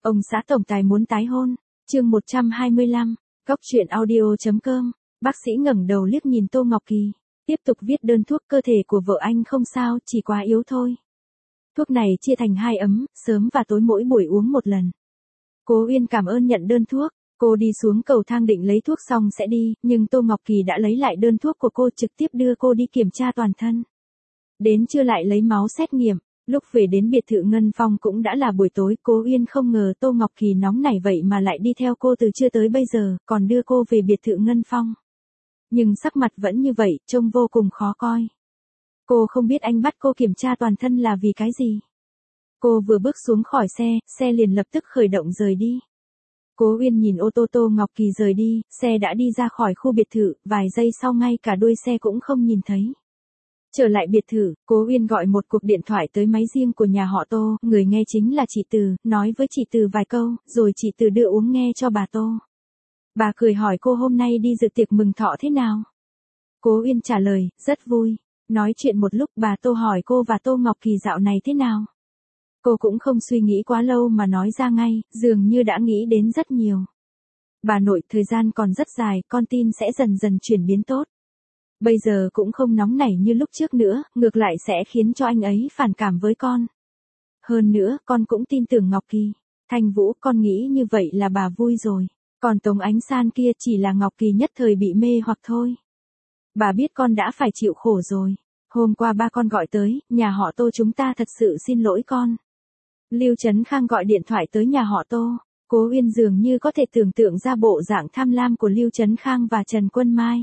Ông xã tổng tài muốn tái hôn. Chương 125, Góc truyện audio.com. Bác sĩ ngẩng đầu liếc nhìn Tô Ngọc Kỳ, tiếp tục viết đơn thuốc. Cơ thể của vợ anh không sao, chỉ quá yếu thôi. Thuốc này chia thành 2 ấm, sớm và tối mỗi buổi uống 1 lần. Cố Uyên cảm ơn nhận đơn thuốc. Cô đi xuống cầu thang định lấy thuốc xong sẽ đi, nhưng Tô Ngọc Kỳ đã lấy lại đơn thuốc của cô, trực tiếp đưa cô đi kiểm tra toàn thân. Đến trưa lại lấy máu xét nghiệm. Lúc về đến biệt thự Ngân Phong cũng đã là buổi tối. Cố Uyên không ngờ Tô Ngọc Kỳ nóng nảy vậy mà lại đi theo cô từ trưa tới bây giờ, còn đưa cô về biệt thự Ngân Phong. Nhưng sắc mặt vẫn như vậy, trông vô cùng khó coi. Cô không biết anh bắt cô kiểm tra toàn thân là vì cái gì. Cô vừa bước xuống khỏi xe liền lập tức khởi động rời đi. Cố Uyên nhìn ô tô Tô Ngọc Kỳ rời đi, xe đã đi ra khỏi khu biệt thự, vài giây sau ngay cả đuôi xe cũng không nhìn thấy. Trở lại biệt thự, Cố Uyên gọi một cuộc điện thoại tới máy riêng của nhà họ Tô, người nghe chính là chị Từ, nói với chị Từ vài câu, rồi chị Từ đưa uống nghe cho bà Tô. Bà cười hỏi cô hôm nay đi dự tiệc mừng thọ thế nào. Cố Uyên trả lời, rất vui. Nói chuyện một lúc bà Tô hỏi cô và Tô Ngọc Kỳ dạo này thế nào. Cô cũng không suy nghĩ quá lâu mà nói ra ngay, dường như đã nghĩ đến rất nhiều. Bà nội, thời gian còn rất dài, con tin sẽ dần dần chuyển biến tốt. Bây giờ cũng không nóng nảy như lúc trước nữa, ngược lại sẽ khiến cho anh ấy phản cảm với con. Hơn nữa, con cũng tin tưởng Ngọc Kỳ. Thanh Vũ, con nghĩ như vậy là bà vui rồi. Còn Tống Ánh San kia chỉ là Ngọc Kỳ nhất thời bị mê hoặc thôi. Bà biết con đã phải chịu khổ rồi. Hôm qua ba con gọi tới, nhà họ Tô chúng ta thật sự xin lỗi con. Lưu Trấn Khang gọi điện thoại tới nhà họ Tô. Cố Uyên dường như có thể tưởng tượng ra bộ dạng tham lam của Lưu Trấn Khang và Trần Quân Mai.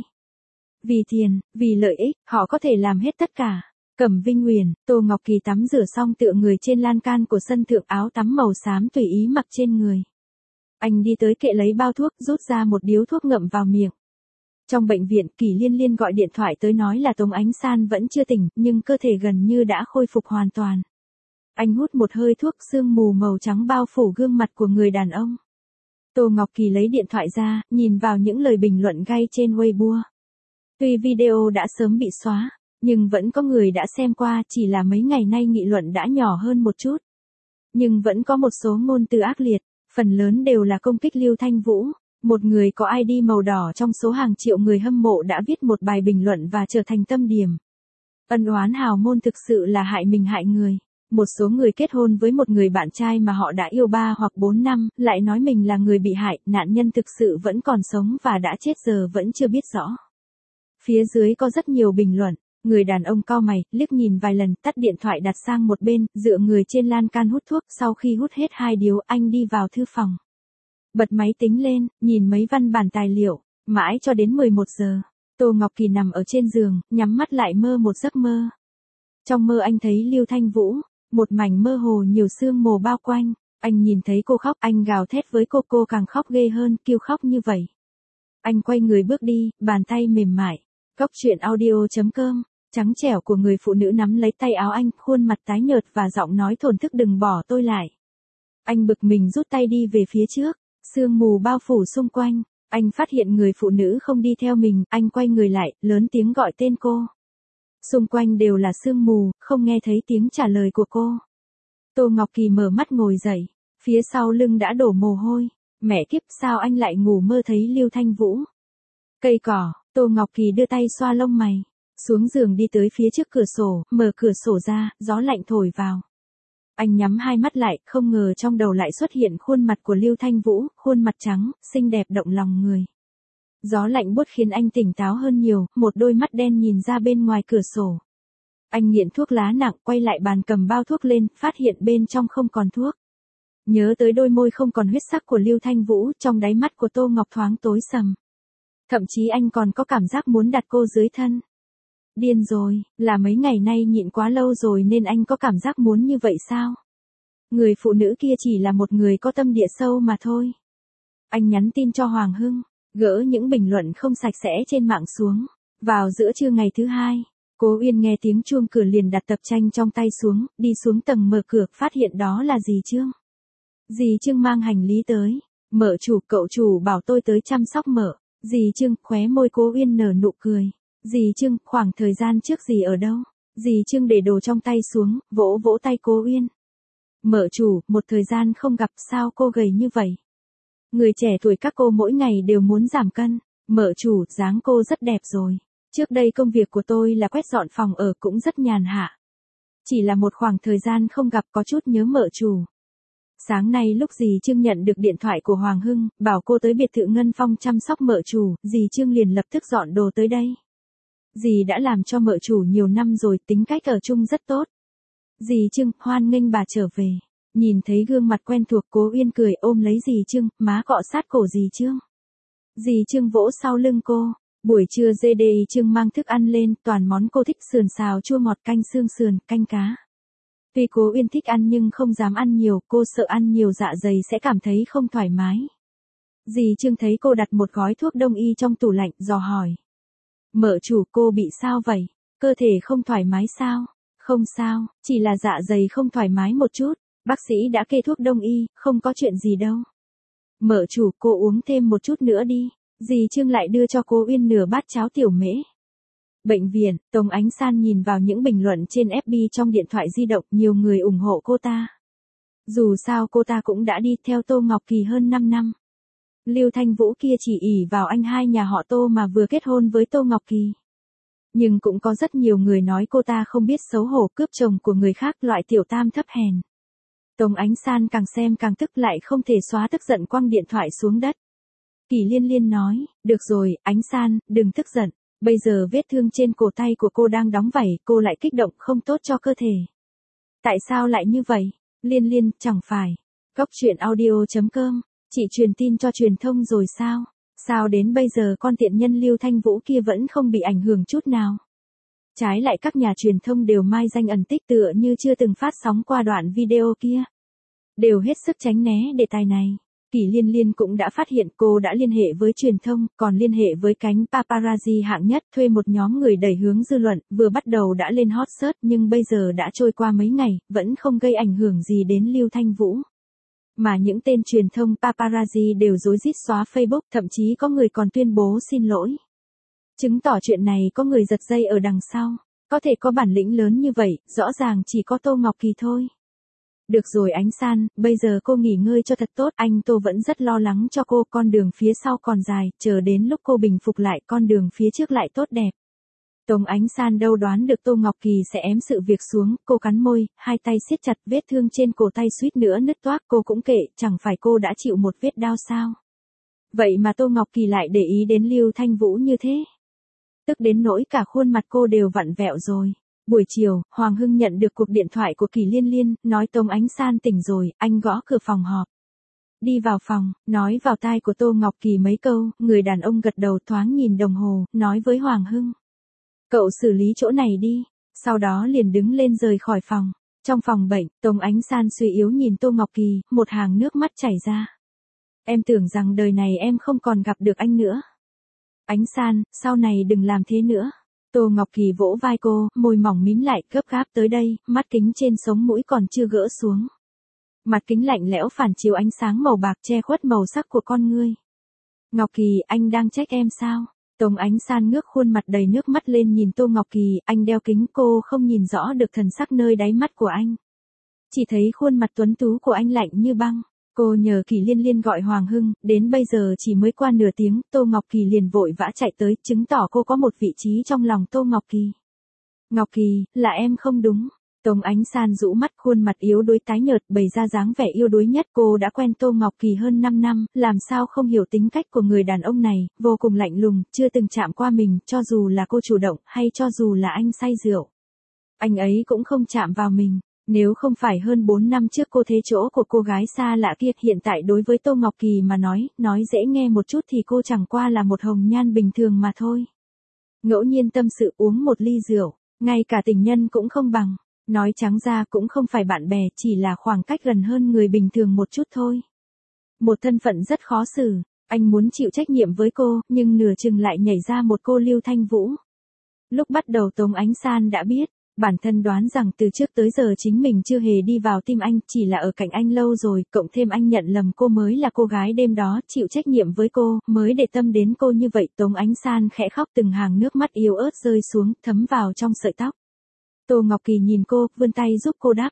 Vì tiền, vì lợi ích, họ có thể làm hết tất cả. Cẩm Vinh Uyển, Tô Ngọc Kỳ tắm rửa xong tựa người trên lan can của sân thượng, áo tắm màu xám tùy ý mặc trên người. Anh đi tới kệ lấy bao thuốc, rút ra một điếu thuốc ngậm vào miệng. Trong bệnh viện, Kỷ Liên Liên gọi điện thoại tới nói là Tống Ánh San vẫn chưa tỉnh, nhưng cơ thể gần như đã khôi phục hoàn toàn. Anh hút một hơi thuốc, sương mù màu trắng bao phủ gương mặt của người đàn ông. Tô Ngọc Kỳ lấy điện thoại ra, nhìn vào những lời bình luận gay trên Weibo. Tuy video đã sớm bị xóa, nhưng vẫn có người đã xem qua, chỉ là mấy ngày nay nghị luận đã nhỏ hơn một chút. Nhưng vẫn có một số ngôn từ ác liệt, phần lớn đều là công kích Lưu Thanh Vũ. Một người có ID màu đỏ trong số hàng triệu người hâm mộ đã viết một bài bình luận và trở thành tâm điểm. Ân oán hào môn thực sự là hại mình hại người. Một số người kết hôn với một người bạn trai mà họ đã yêu 3 hoặc 4 năm, lại nói mình là người bị hại, nạn nhân thực sự vẫn còn sống và đã chết giờ vẫn chưa biết rõ. Phía dưới có rất nhiều bình luận, người đàn ông cau mày, liếc nhìn vài lần, tắt điện thoại đặt sang một bên, dựa người trên lan can hút thuốc, sau khi hút hết 2 điếu, anh đi vào thư phòng. Bật máy tính lên, nhìn mấy văn bản tài liệu, mãi cho đến 11 giờ. Tô Ngọc Kỳ nằm ở trên giường, nhắm mắt lại mơ một giấc mơ. Trong mơ anh thấy Lưu Thanh Vũ, một mảnh mơ hồ nhiều sương mù bao quanh, anh nhìn thấy cô khóc, anh gào thét với cô càng khóc ghê hơn, kêu khóc như vậy. Anh quay người bước đi, bàn tay mềm mại. Góc truyện audio.com, trắng trẻo của người phụ nữ nắm lấy tay áo anh, khuôn mặt tái nhợt và giọng nói thổn thức, đừng bỏ tôi lại. Anh bực mình rút tay đi về phía trước, sương mù bao phủ xung quanh, anh phát hiện người phụ nữ không đi theo mình, anh quay người lại, lớn tiếng gọi tên cô. Xung quanh đều là sương mù, không nghe thấy tiếng trả lời của cô. Tô Ngọc Kỳ mở mắt ngồi dậy, phía sau lưng đã đổ mồ hôi, mẹ kiếp, sao anh lại ngủ mơ thấy Lưu Thanh Vũ. Cây cỏ, Tô Ngọc Kỳ đưa tay xoa lông mày, xuống giường đi tới phía trước cửa sổ, mở cửa sổ ra, gió lạnh thổi vào. Anh nhắm hai mắt lại, không ngờ trong đầu lại xuất hiện khuôn mặt của Lưu Thanh Vũ, khuôn mặt trắng, xinh đẹp động lòng người. Gió lạnh buốt khiến anh tỉnh táo hơn nhiều, một đôi mắt đen nhìn ra bên ngoài cửa sổ. Anh nghiện thuốc lá nặng, quay lại bàn cầm bao thuốc lên, phát hiện bên trong không còn thuốc. Nhớ tới đôi môi không còn huyết sắc của Lưu Thanh Vũ, trong đáy mắt của Tô Ngọc thoáng tối sầm. Thậm chí anh còn có cảm giác muốn đặt cô dưới thân. Điên rồi, là mấy ngày nay nhịn quá lâu rồi nên anh có cảm giác muốn như vậy sao? Người phụ nữ kia chỉ là một người có tâm địa sâu mà thôi. Anh nhắn tin cho Hoàng Hưng, gỡ những bình luận không sạch sẽ trên mạng xuống. Vào giữa trưa ngày thứ 2, Cố Uyên nghe tiếng chuông cửa liền đặt tập tranh trong tay xuống, đi xuống tầng mở cửa, phát hiện đó là dì Trương. Dì Trương mang hành lý tới. Mợ chủ, cậu chủ bảo tôi tới chăm sóc mợ. Dì Trương, khóe môi Cố Uyên nở nụ cười. Dì Trương, khoảng thời gian trước dì ở đâu? Dì Trương để đồ trong tay xuống, vỗ vỗ tay Cố Uyên. Mợ chủ, một thời gian không gặp sao cô gầy như vậy? Người trẻ tuổi các cô mỗi ngày đều muốn giảm cân. Mợ chủ, dáng cô rất đẹp rồi. Trước đây công việc của tôi là quét dọn phòng ở cũng rất nhàn hạ. Chỉ là một khoảng thời gian không gặp có chút nhớ mợ chủ. Sáng nay lúc dì Trương nhận được điện thoại của Hoàng Hưng, bảo cô tới biệt thự Ngân Phong chăm sóc mợ chủ, dì Trương liền lập tức dọn đồ tới đây. Dì đã làm cho mợ chủ nhiều năm rồi, tính cách ở chung rất tốt. Dì Trương, hoan nghênh bà trở về. Nhìn thấy gương mặt quen thuộc, Cố Uyên cười ôm lấy dì Trương, má cọ sát cổ dì Trương. Dì Trương vỗ sau lưng cô. Buổi trưa dì Trương mang thức ăn lên, toàn món cô thích, sườn xào chua ngọt, canh xương sườn, canh cá. Tuy Cố Uyên thích ăn nhưng không dám ăn nhiều, cô sợ ăn nhiều dạ dày sẽ cảm thấy không thoải mái. Dì Trương thấy cô đặt một gói thuốc đông y trong tủ lạnh, dò hỏi. Mợ chủ, cô bị sao vậy? Cơ thể không thoải mái sao? Không sao, chỉ là dạ dày không thoải mái một chút. Bác sĩ đã kê thuốc đông y, không có chuyện gì đâu. Mợ chủ, cô uống thêm một chút nữa đi. Dì Trương lại đưa cho Cố Uyên nửa bát cháo tiểu mễ. Bệnh viện, Tống Ánh San nhìn vào những bình luận trên FB trong điện thoại di động, nhiều người ủng hộ cô ta. Dù sao cô ta cũng đã đi theo Tô Ngọc Kỳ hơn 5 năm. Lưu Thanh Vũ kia chỉ ỷ vào anh hai nhà họ Tô mà vừa kết hôn với Tô Ngọc Kỳ. Nhưng cũng có rất nhiều người nói cô ta không biết xấu hổ, cướp chồng của người khác, loại tiểu tam thấp hèn. Tống Ánh San càng xem càng tức, lại không thể xóa tức giận, quăng điện thoại xuống đất. Kỳ Liên Liên nói, được rồi, Ánh San, đừng tức giận. Bây giờ vết thương trên cổ tay của cô đang đóng vảy, cô lại kích động, không tốt cho cơ thể. Tại sao lại như vậy? Liên Liên, chẳng phải. Cóc truyện audio.com, chị truyền tin cho truyền thông rồi sao? Sao đến bây giờ con tiện nhân Lưu Thanh Vũ kia vẫn không bị ảnh hưởng chút nào? Trái lại các nhà truyền thông đều mai danh ẩn tích, tựa như chưa từng phát sóng qua đoạn video kia. Đều hết sức tránh né đề tài này. Kỳ Liên Liên cũng đã phát hiện, cô đã liên hệ với truyền thông, còn liên hệ với cánh paparazzi hạng nhất, thuê một nhóm người đẩy hướng dư luận, vừa bắt đầu đã lên hot search nhưng bây giờ đã trôi qua mấy ngày, vẫn không gây ảnh hưởng gì đến Lưu Thanh Vũ. Mà những tên truyền thông paparazzi đều rối rít xóa Facebook, thậm chí có người còn tuyên bố xin lỗi. Chứng tỏ chuyện này có người giật dây ở đằng sau. Có thể có bản lĩnh lớn như vậy, rõ ràng chỉ có Tô Ngọc Kỳ thôi. Được rồi Ánh San, bây giờ cô nghỉ ngơi cho thật tốt, anh Tô vẫn rất lo lắng cho cô, con đường phía sau còn dài, chờ đến lúc cô bình phục lại, con đường phía trước lại tốt đẹp. Tống Ánh San đâu đoán được Tô Ngọc Kỳ sẽ ém sự việc xuống, cô cắn môi, hai tay siết chặt, vết thương trên cổ tay suýt nữa nứt toác, cô cũng kệ, chẳng phải cô đã chịu một vết đau sao? Vậy mà Tô Ngọc Kỳ lại để ý đến Lưu Thanh Vũ như thế. Tức đến nỗi cả khuôn mặt cô đều vặn vẹo rồi. Buổi chiều, Hoàng Hưng nhận được cuộc điện thoại của Kỳ Liên Liên, nói Tống Ánh San tỉnh rồi, anh gõ cửa phòng họp. Đi vào phòng, nói vào tai của Tô Ngọc Kỳ mấy câu, người đàn ông gật đầu, thoáng nhìn đồng hồ, nói với Hoàng Hưng. Cậu xử lý chỗ này đi, sau đó liền đứng lên rời khỏi phòng. Trong phòng bệnh, Tống Ánh San suy yếu nhìn Tô Ngọc Kỳ, một hàng nước mắt chảy ra. Em tưởng rằng đời này em không còn gặp được anh nữa. Ánh San, sau này đừng làm thế nữa. Tô Ngọc Kỳ vỗ vai cô, môi mỏng mím lại, gấp gáp tới đây, mắt kính trên sống mũi còn chưa gỡ xuống. Mặt kính lạnh lẽo phản chiếu ánh sáng màu bạc che khuất màu sắc của con ngươi. Ngọc Kỳ, anh đang trách em sao? Tống Ánh San ngước khuôn mặt đầy nước mắt lên nhìn Tô Ngọc Kỳ, anh đeo kính, cô không nhìn rõ được thần sắc nơi đáy mắt của anh. Chỉ thấy khuôn mặt tuấn tú của anh lạnh như băng. Cô nhờ Kỳ Liên Liên gọi Hoàng Hưng, đến bây giờ chỉ mới qua nửa tiếng, Tô Ngọc Kỳ liền vội vã chạy tới, chứng tỏ cô có một vị trí trong lòng Tô Ngọc Kỳ. Ngọc Kỳ, là em không đúng. Tống Ánh San rũ mắt, khuôn mặt yếu đuối tái nhợt, bày ra dáng vẻ yêu đuối nhất. Cô đã quen Tô Ngọc Kỳ hơn 5 năm, làm sao không hiểu tính cách của người đàn ông này, vô cùng lạnh lùng, chưa từng chạm qua mình, cho dù là cô chủ động, hay cho dù là anh say rượu. Anh ấy cũng không chạm vào mình. Nếu không phải hơn 4 năm trước cô thế chỗ của cô gái xa lạ kia, hiện tại đối với Tô Ngọc Kỳ mà nói dễ nghe một chút thì cô chẳng qua là một hồng nhan bình thường mà thôi. Ngẫu nhiên tâm sự uống một ly rượu, ngay cả tình nhân cũng không bằng. Nói trắng ra cũng không phải bạn bè, chỉ là khoảng cách gần hơn người bình thường một chút thôi. Một thân phận rất khó xử, anh muốn chịu trách nhiệm với cô, nhưng nửa chừng lại nhảy ra một cô Lưu Thanh Vũ. Lúc bắt đầu Tống Ánh San đã biết, bản thân đoán rằng từ trước tới giờ chính mình chưa hề đi vào tim anh, chỉ là ở cạnh anh lâu rồi, cộng thêm anh nhận lầm cô mới là cô gái đêm đó, chịu trách nhiệm với cô, mới để tâm đến cô như vậy. Tống Ánh San khẽ khóc, từng hàng nước mắt yếu ớt rơi xuống, thấm vào trong sợi tóc. Tô Ngọc Kỳ nhìn cô, vươn tay giúp cô đắp.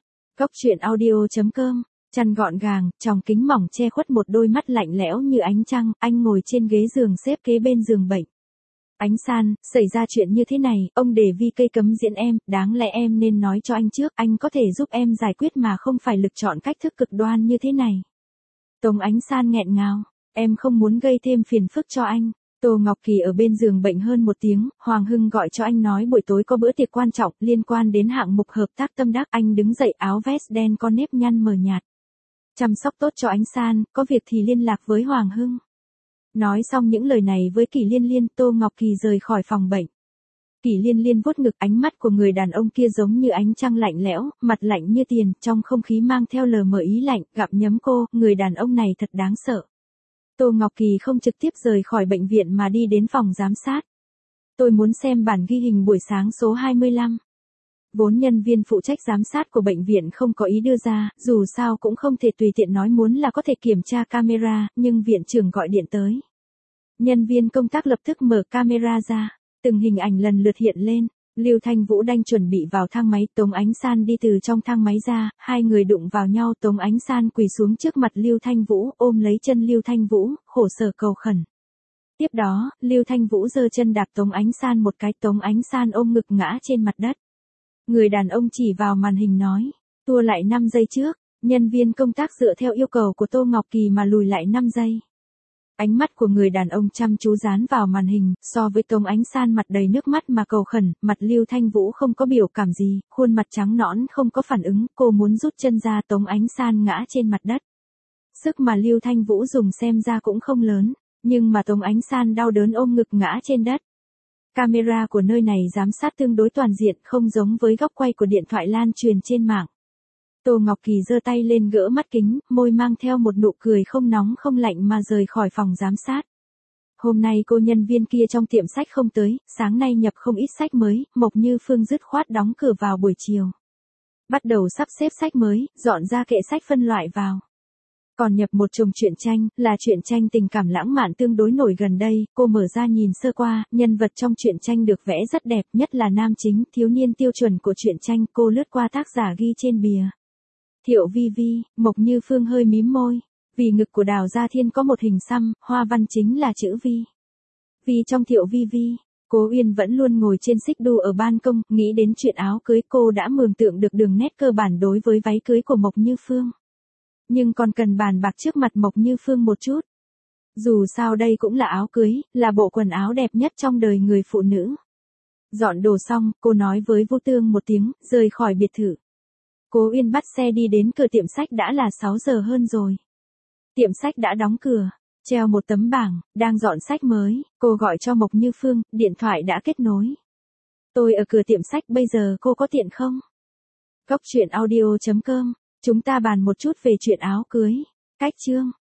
Góc truyện audio.com, chăn gọn gàng, tròng kính mỏng che khuất một đôi mắt lạnh lẽo như ánh trăng, anh ngồi trên ghế giường xếp kế bên giường bệnh. Ánh San, xảy ra chuyện như thế này, ông để Vi cây cấm diễn em, đáng lẽ em nên nói cho anh trước, anh có thể giúp em giải quyết mà không phải lựa chọn cách thức cực đoan như thế này. Tống Ánh San nghẹn ngào, em không muốn gây thêm phiền phức cho anh. Tô Ngọc Kỳ ở bên giường bệnh hơn một tiếng, Hoàng Hưng gọi cho anh nói buổi tối có bữa tiệc quan trọng liên quan đến hạng mục hợp tác tâm đắc. Anh đứng dậy, áo vest đen có nếp nhăn mờ nhạt. Chăm sóc tốt cho Ánh San, có việc thì liên lạc với Hoàng Hưng. Nói xong những lời này với Kỷ Liên Liên, Tô Ngọc Kỳ rời khỏi phòng bệnh. Kỷ Liên Liên vuốt ngực, ánh mắt của người đàn ông kia giống như ánh trăng lạnh lẽo, mặt lạnh như tiền, trong không khí mang theo lờ mờ ý lạnh, gặm nhấm cô, người đàn ông này thật đáng sợ. Tô Ngọc Kỳ không trực tiếp rời khỏi bệnh viện mà đi đến phòng giám sát. Tôi muốn xem bản ghi hình buổi sáng số 25. Vốn nhân viên phụ trách giám sát của bệnh viện không có ý đưa ra, dù sao cũng không thể tùy tiện nói muốn là có thể kiểm tra camera, nhưng viện trưởng gọi điện tới. Nhân viên công tác lập tức mở camera ra, từng hình ảnh lần lượt hiện lên. Lưu Thanh Vũ đang chuẩn bị vào thang máy, Tống Ánh San đi từ trong thang máy ra, hai người đụng vào nhau, Tống Ánh San quỳ xuống trước mặt Lưu Thanh Vũ, ôm lấy chân Lưu Thanh Vũ, khổ sở cầu khẩn. Tiếp đó, Lưu Thanh Vũ giơ chân đạp Tống Ánh San một cái, Tống Ánh San ôm ngực ngã trên mặt đất. Người đàn ông chỉ vào màn hình nói, tua lại 5 giây trước, nhân viên công tác dựa theo yêu cầu của Tô Ngọc Kỳ mà lùi lại 5 giây. Ánh mắt của người đàn ông chăm chú dán vào màn hình, so với Tống Ánh San mặt đầy nước mắt mà cầu khẩn, mặt Lưu Thanh Vũ không có biểu cảm gì, khuôn mặt trắng nõn không có phản ứng, cô muốn rút chân ra, Tống Ánh San ngã trên mặt đất. Sức mà Lưu Thanh Vũ dùng xem ra cũng không lớn, nhưng mà Tống Ánh San đau đớn ôm ngực ngã trên đất. Camera của nơi này giám sát tương đối toàn diện, không giống với góc quay của điện thoại lan truyền trên mạng. Tô Ngọc Kỳ giơ tay lên gỡ mắt kính, môi mang theo một nụ cười không nóng không lạnh mà rời khỏi phòng giám sát. Hôm nay cô nhân viên kia trong tiệm sách không tới, sáng nay nhập không ít sách mới, Mộc Như Phương dứt khoát đóng cửa vào buổi chiều. Bắt đầu sắp xếp sách mới, dọn ra kệ sách phân loại vào. Còn nhập một chồng truyện tranh, là truyện tranh tình cảm lãng mạn tương đối nổi gần đây, cô mở ra nhìn sơ qua, nhân vật trong truyện tranh được vẽ rất đẹp, nhất là nam chính, thiếu niên tiêu chuẩn của truyện tranh, cô lướt qua tác giả ghi trên bìa. Thiệu Vi Vi, Mộc Như Phương hơi mím môi, vì ngực của Đào Gia Thiên có một hình xăm, hoa văn chính là chữ Vi. Vì trong Thiệu Vi Vi, Cố Uyên vẫn luôn ngồi trên xích đu ở ban công, nghĩ đến chuyện áo cưới cô đã mường tượng được đường nét cơ bản đối với váy cưới của Mộc Như Phương. Nhưng còn cần bàn bạc trước mặt Mộc Như Phương một chút. Dù sao đây cũng là áo cưới, là bộ quần áo đẹp nhất trong đời người phụ nữ. Dọn đồ xong, cô nói với Vu Tương một tiếng, rời khỏi biệt thự. Cố Uyên bắt xe đi đến cửa tiệm sách, đã là 6 giờ hơn rồi. Tiệm sách đã đóng cửa, treo một tấm bảng, đang dọn sách mới, cô gọi cho Mộc Như Phương, điện thoại đã kết nối. Tôi ở cửa tiệm sách, bây giờ cô có tiện không? Góc truyện audio.com, chúng ta bàn một chút về chuyện áo cưới. Cách chương.